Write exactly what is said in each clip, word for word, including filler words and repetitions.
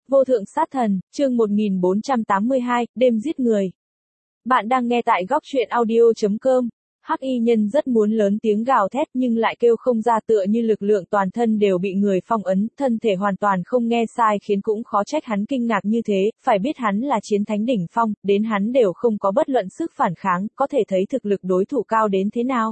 Vô thượng sát thần, chương một nghìn bốn trăm tám mươi hai, đêm giết người. Bạn đang nghe tại góc truyện audio chấm com. Hắc y nhân rất muốn lớn tiếng gào thét nhưng lại kêu không ra, tựa như lực lượng toàn thân đều bị người phong ấn, thân thể hoàn toàn không nghe sai, khiến cũng khó trách hắn kinh ngạc như thế. Phải biết hắn là chiến thánh đỉnh phong, đến hắn đều không có bất luận sức phản kháng, có thể thấy thực lực đối thủ cao đến thế nào.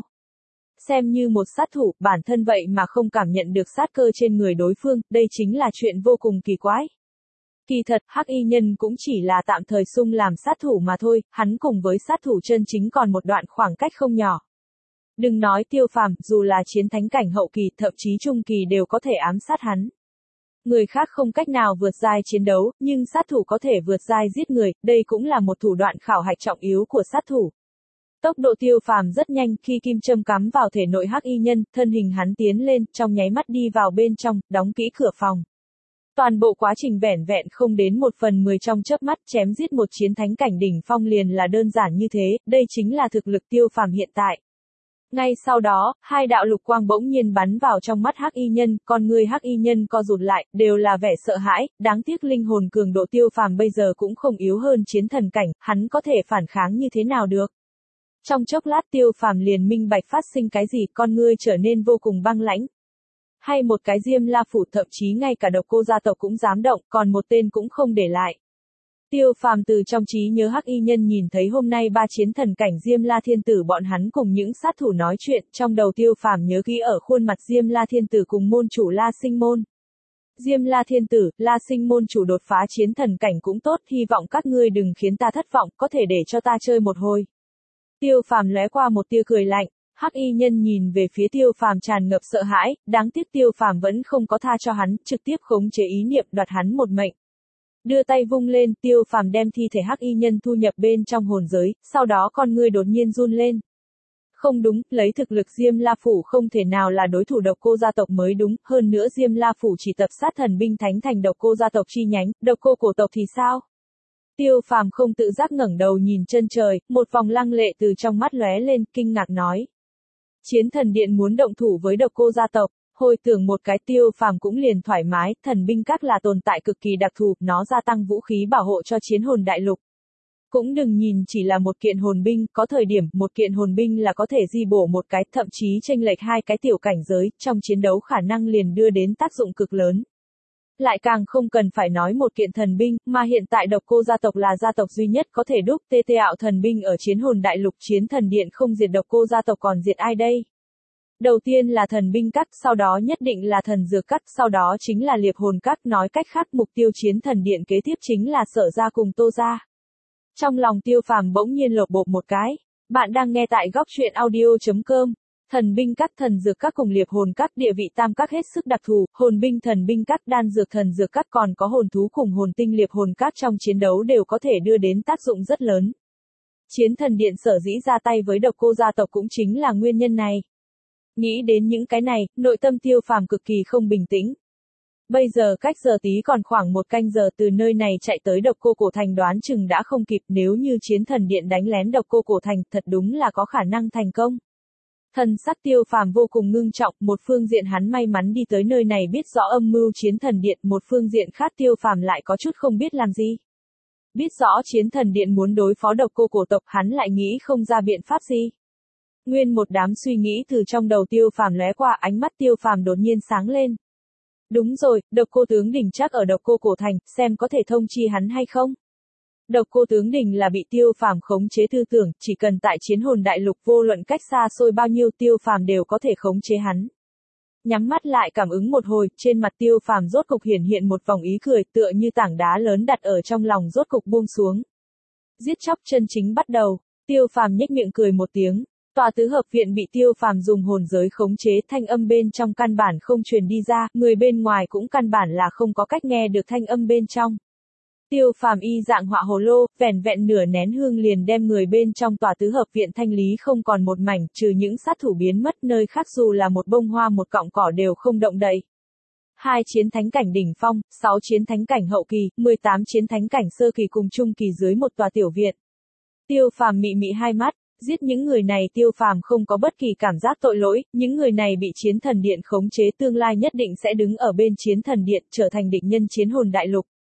Xem như một sát thủ, bản thân vậy mà không cảm nhận được sát cơ trên người đối phương, đây chính là chuyện vô cùng kỳ quái. Kỳ thật, Hắc y nhân cũng chỉ là tạm thời sung làm sát thủ mà thôi, hắn cùng với sát thủ chân chính còn một đoạn khoảng cách không nhỏ. Đừng nói Tiêu Phàm, dù là chiến thánh cảnh hậu kỳ, thậm chí trung kỳ đều có thể ám sát hắn. Người khác không cách nào vượt giai chiến đấu, nhưng sát thủ có thể vượt giai giết người, đây cũng là một thủ đoạn khảo hạch trọng yếu của sát thủ. Tốc độ Tiêu Phàm rất nhanh, khi kim châm cắm vào thể nội Hắc y nhân, thân hình hắn tiến lên, trong nháy mắt đi vào bên trong, đóng kỹ cửa phòng. Toàn bộ quá trình vẻn vẹn không đến một phần mười trong chớp mắt, chém giết một chiến thánh cảnh đỉnh phong liền là đơn giản như thế, đây chính là thực lực Tiêu Phàm hiện tại. Ngay sau đó, hai đạo lục quang bỗng nhiên bắn vào trong mắt Hắc y nhân, con người Hắc y nhân co rụt lại, đều là vẻ sợ hãi, đáng tiếc linh hồn cường độ Tiêu Phàm bây giờ cũng không yếu hơn chiến thần cảnh, hắn có thể phản kháng như thế nào được. Trong chốc lát Tiêu Phàm liền minh bạch phát sinh cái gì, con ngươi trở nên vô cùng băng lãnh. Hay một cái Diêm La phủ, thậm chí ngay cả Độc Cô gia tộc cũng dám động, còn một tên cũng không để lại. Tiêu Phàm từ trong trí nhớ Hắc y nhân nhìn thấy hôm nay ba chiến thần cảnh Diêm La thiên tử bọn hắn cùng những sát thủ nói chuyện, trong đầu Tiêu Phàm nhớ kỹ ở khuôn mặt Diêm La thiên tử cùng môn chủ La Sinh Môn. Diêm La thiên tử, La Sinh môn chủ đột phá chiến thần cảnh cũng tốt, hy vọng các ngươi đừng khiến ta thất vọng, có thể để cho ta chơi một hồi. Tiêu Phàm lóe qua một tia cười lạnh. Hắc y nhân nhìn về phía Tiêu Phàm tràn ngập sợ hãi, đáng tiếc Tiêu Phàm vẫn không có tha cho hắn, trực tiếp khống chế ý niệm đoạt hắn một mệnh. Đưa tay vung lên, Tiêu Phàm đem thi thể Hắc y nhân thu nhập bên trong hồn giới, sau đó con ngươi đột nhiên run lên. Không đúng, lấy thực lực Diêm La phủ không thể nào là đối thủ Độc Cô gia tộc mới đúng, hơn nữa Diêm La phủ chỉ tập sát thần binh thánh thành Độc Cô gia tộc chi nhánh, Độc Cô cổ tộc thì sao? Tiêu Phàm không tự giác ngẩng đầu nhìn chân trời, một vòng lăng lệ từ trong mắt lóe lên, kinh ngạc nói. Chiến thần điện muốn động thủ với Độc Cô gia tộc, hồi tưởng một cái Tiêu Phàm cũng liền thoải mái, thần binh các là tồn tại cực kỳ đặc thù, nó gia tăng vũ khí bảo hộ cho chiến hồn đại lục. Cũng đừng nhìn chỉ là một kiện hồn binh, có thời điểm một kiện hồn binh là có thể di bổ một cái, thậm chí chênh lệch hai cái tiểu cảnh giới, trong chiến đấu khả năng liền đưa đến tác dụng cực lớn. Lại càng không cần phải nói một kiện thần binh, mà hiện tại Độc Cô gia tộc là gia tộc duy nhất có thể đúc tê tê ạo thần binh ở chiến hồn đại lục, chiến thần điện không diệt Độc Cô gia tộc còn diệt ai đây? Đầu tiên là thần binh các, sau đó nhất định là thần dược các, sau đó chính là liệp hồn các, nói cách khác mục tiêu chiến thần điện kế tiếp chính là Sở gia cùng Tô gia. Trong lòng Tiêu Phàm bỗng nhiên lột bột một cái. Bạn đang nghe tại góc truyện audio chấm com. Thần binh các, thần dược các cùng liệp hồn các, địa vị tam các hết sức đặc thù, hồn binh thần binh các, đan dược thần dược các, còn có hồn thú cùng hồn tinh liệp hồn các trong chiến đấu đều có thể đưa đến tác dụng rất lớn. Chiến thần điện sở dĩ ra tay với Độc Cô gia tộc cũng chính là nguyên nhân này. Nghĩ đến những cái này, nội tâm Tiêu Phàm cực kỳ không bình tĩnh. Bây giờ cách giờ tí còn khoảng một canh giờ, từ nơi này chạy tới Độc Cô cổ thành đoán chừng đã không kịp, nếu như chiến thần điện đánh lén Độc Cô cổ thành, thật đúng là có khả năng thành công. Thần sắc Tiêu Phàm vô cùng ngưng trọng, một phương diện hắn may mắn đi tới nơi này biết rõ âm mưu chiến thần điện, một phương diện khác Tiêu Phàm lại có chút không biết làm gì. Biết rõ chiến thần điện muốn đối phó Độc Cô cổ tộc, hắn lại nghĩ không ra biện pháp gì. Nguyên một đám suy nghĩ từ trong đầu Tiêu Phàm lóe qua, ánh mắt Tiêu Phàm đột nhiên sáng lên. Đúng rồi, Độc Cô tướng đỉnh chắc ở Độc Cô cổ thành, xem có thể thông chi hắn hay không. Độc Cô tướng đỉnh là bị Tiêu Phàm khống chế tư tưởng, chỉ cần tại chiến hồn đại lục vô luận cách xa xôi bao nhiêu Tiêu Phàm đều có thể khống chế hắn. Nhắm mắt lại cảm ứng một hồi, trên mặt Tiêu Phàm rốt cục hiển hiện một vòng ý cười, tựa như tảng đá lớn đặt ở trong lòng rốt cục buông xuống. Giết chóc chân chính bắt đầu, Tiêu Phàm nhếch miệng cười một tiếng. Tòa tứ hợp viện bị Tiêu Phàm dùng hồn giới khống chế, thanh âm bên trong căn bản không truyền đi ra, người bên ngoài cũng căn bản là không có cách nghe được thanh âm bên trong. Tiêu Phàm y dạng họa hồ lô, vẻn vẹn nửa nén hương liền đem người bên trong tòa tứ hợp viện thanh lý không còn một mảnh, trừ những sát thủ biến mất, nơi khác dù là một bông hoa một cọng cỏ đều không động đậy. Hai chiến thánh cảnh đỉnh phong, sáu chiến thánh cảnh hậu kỳ, mười tám chiến thánh cảnh sơ kỳ cùng trung kỳ dưới một tòa tiểu viện. Tiêu Phàm mị mị hai mắt. Giết những người này Tiêu Phàm không có bất kỳ cảm giác tội lỗi, những người này bị chiến thần điện khống chế tương lai nhất định sẽ đứng ở bên chiến thần điện, trở thành địch nhân chiến hồn đại lục.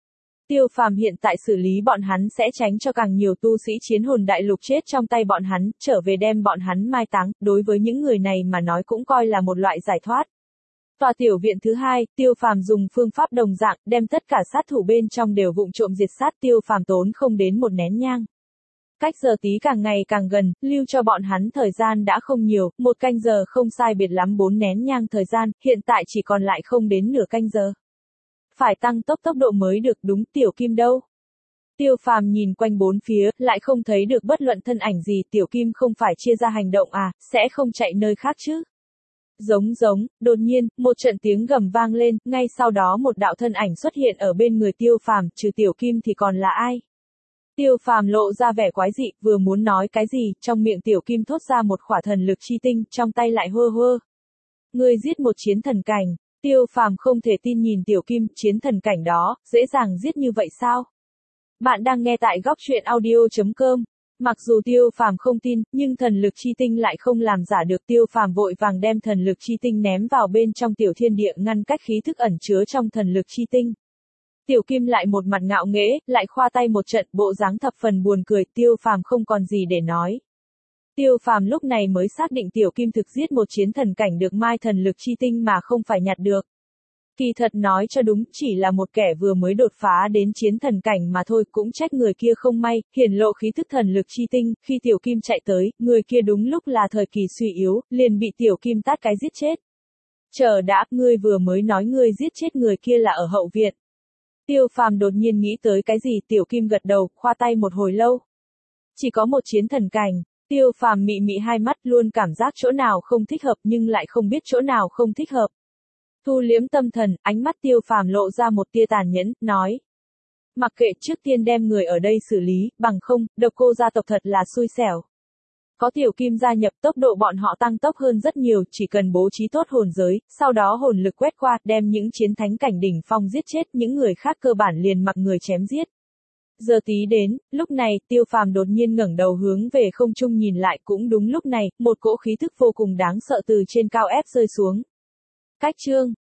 Tiêu Phàm hiện tại xử lý bọn hắn sẽ tránh cho càng nhiều tu sĩ chiến hồn đại lục chết trong tay bọn hắn, trở về đem bọn hắn mai táng, đối với những người này mà nói cũng coi là một loại giải thoát. Tòa tiểu viện thứ hai, Tiêu Phàm dùng phương pháp đồng dạng, đem tất cả sát thủ bên trong đều vụng trộm diệt sát. Tiêu Phàm tốn không đến một nén nhang. Cách giờ tí càng ngày càng gần, lưu cho bọn hắn thời gian đã không nhiều, một canh giờ không sai biệt lắm bốn nén nhang thời gian, hiện tại chỉ còn lại không đến nửa canh giờ. Phải tăng tốc tốc độ mới được. Đúng, Tiểu Kim đâu? Tiêu Phàm nhìn quanh bốn phía, lại không thấy được bất luận thân ảnh gì. Tiểu Kim không phải chia ra hành động à, sẽ không chạy nơi khác chứ? Giống giống, đột nhiên, một trận tiếng gầm vang lên, ngay sau đó một đạo thân ảnh xuất hiện ở bên người Tiêu Phàm, trừ Tiểu Kim thì còn là ai? Tiêu Phàm lộ ra vẻ quái dị, vừa muốn nói cái gì, trong miệng Tiểu Kim thốt ra một khỏa thần lực chi tinh, trong tay lại hơ hơ. Ngươi giết một chiến thần cảnh. Tiêu Phàm không thể tin nhìn Tiểu Kim, chiến thần cảnh đó, dễ dàng giết như vậy sao? Bạn đang nghe tại góc truyện audio chấm com. Mặc dù Tiêu Phàm không tin, nhưng thần lực chi tinh lại không làm giả được. Tiêu Phàm vội vàng đem thần lực chi tinh ném vào bên trong tiểu thiên địa, ngăn cách khí thức ẩn chứa trong thần lực chi tinh. Tiểu Kim lại một mặt ngạo nghễ, lại khoa tay một trận, bộ dáng thập phần buồn cười. Tiêu Phàm không còn gì để nói. Tiêu Phàm lúc này mới xác định Tiểu Kim thực giết một chiến thần cảnh được mai thần lực chi tinh mà không phải nhặt được. Kỳ thật nói cho đúng, chỉ là một kẻ vừa mới đột phá đến chiến thần cảnh mà thôi, cũng trách người kia không may, hiển lộ khí thức thần lực chi tinh. Khi Tiểu Kim chạy tới, người kia đúng lúc là thời kỳ suy yếu, liền bị Tiểu Kim tát cái giết chết. Chờ đã, ngươi vừa mới nói ngươi giết chết người kia là ở hậu viện. Tiêu Phàm đột nhiên nghĩ tới cái gì. Tiểu Kim gật đầu, khoa tay một hồi lâu. Chỉ có một chiến thần cảnh. Tiêu Phàm mị mị hai mắt, luôn cảm giác chỗ nào không thích hợp nhưng lại không biết chỗ nào không thích hợp. Thu liễm tâm thần, ánh mắt Tiêu Phàm lộ ra một tia tàn nhẫn, nói. Mặc kệ, trước tiên đem người ở đây xử lý, bằng không, Độc Cô gia tộc thật là xui xẻo. Có Tiểu Kim gia nhập, tốc độ bọn họ tăng tốc hơn rất nhiều, chỉ cần bố trí tốt hồn giới, sau đó hồn lực quét qua, đem những chiến thánh cảnh đỉnh phong giết chết, những người khác cơ bản liền mặc người chém giết. Giờ tí đến, lúc này, Tiêu Phàm đột nhiên ngẩng đầu hướng về không trung nhìn lại, cũng đúng lúc này, một cỗ khí thức vô cùng đáng sợ từ trên cao ép rơi xuống. Cách chương